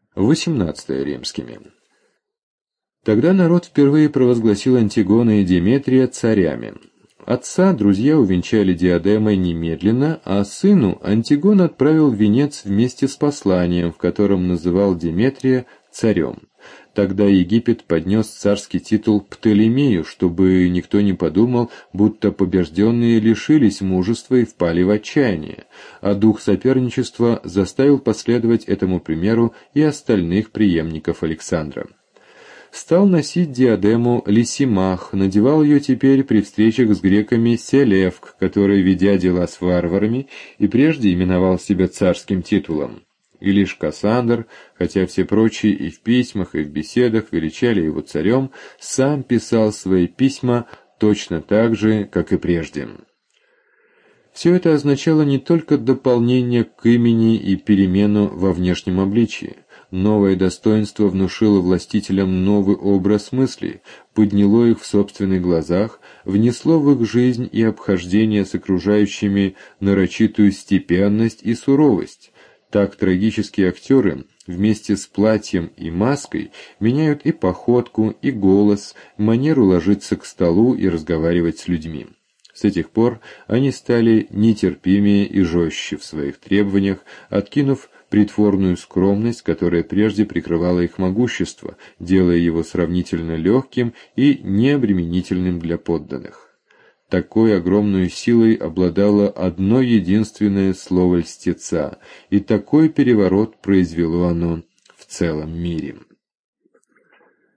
XVIII римскими. Тогда народ впервые провозгласил Антигона и Деметрия царями. Отца друзья увенчали диадемой немедленно, а сыну Антигон отправил венец вместе с посланием, в котором называл Деметрия царем. Тогда Египет поднес царский титул Птолемею, чтобы никто не подумал, будто побежденные лишились мужества и впали в отчаяние, а дух соперничества заставил последовать этому примеру и остальных преемников Александра. Стал носить диадему Лисимах, надевал ее теперь при встречах с греками Селевк, который, ведя дела с варварами, и прежде именовал себя царским титулом. И лишь Кассандр, хотя все прочие и в письмах, и в беседах величали его царем, сам писал свои письма точно так же, как и прежде. Все это означало не только дополнение к имени и перемену во внешнем обличии. Новое достоинство внушило властителям новый образ мыслей, подняло их в собственных глазах, внесло в их жизнь и обхождение с окружающими нарочитую степенность и суровость. Так трагические актеры вместе с платьем и маской меняют и походку, и голос, манеру ложиться к столу и разговаривать с людьми. С этих пор они стали нетерпимее и жестче в своих требованиях, откинув притворную скромность, которая прежде прикрывала их могущество, делая его сравнительно легким и необременительным для подданных. Такой огромной силой обладало одно единственное слово льстеца, и такой переворот произвело оно в целом мире.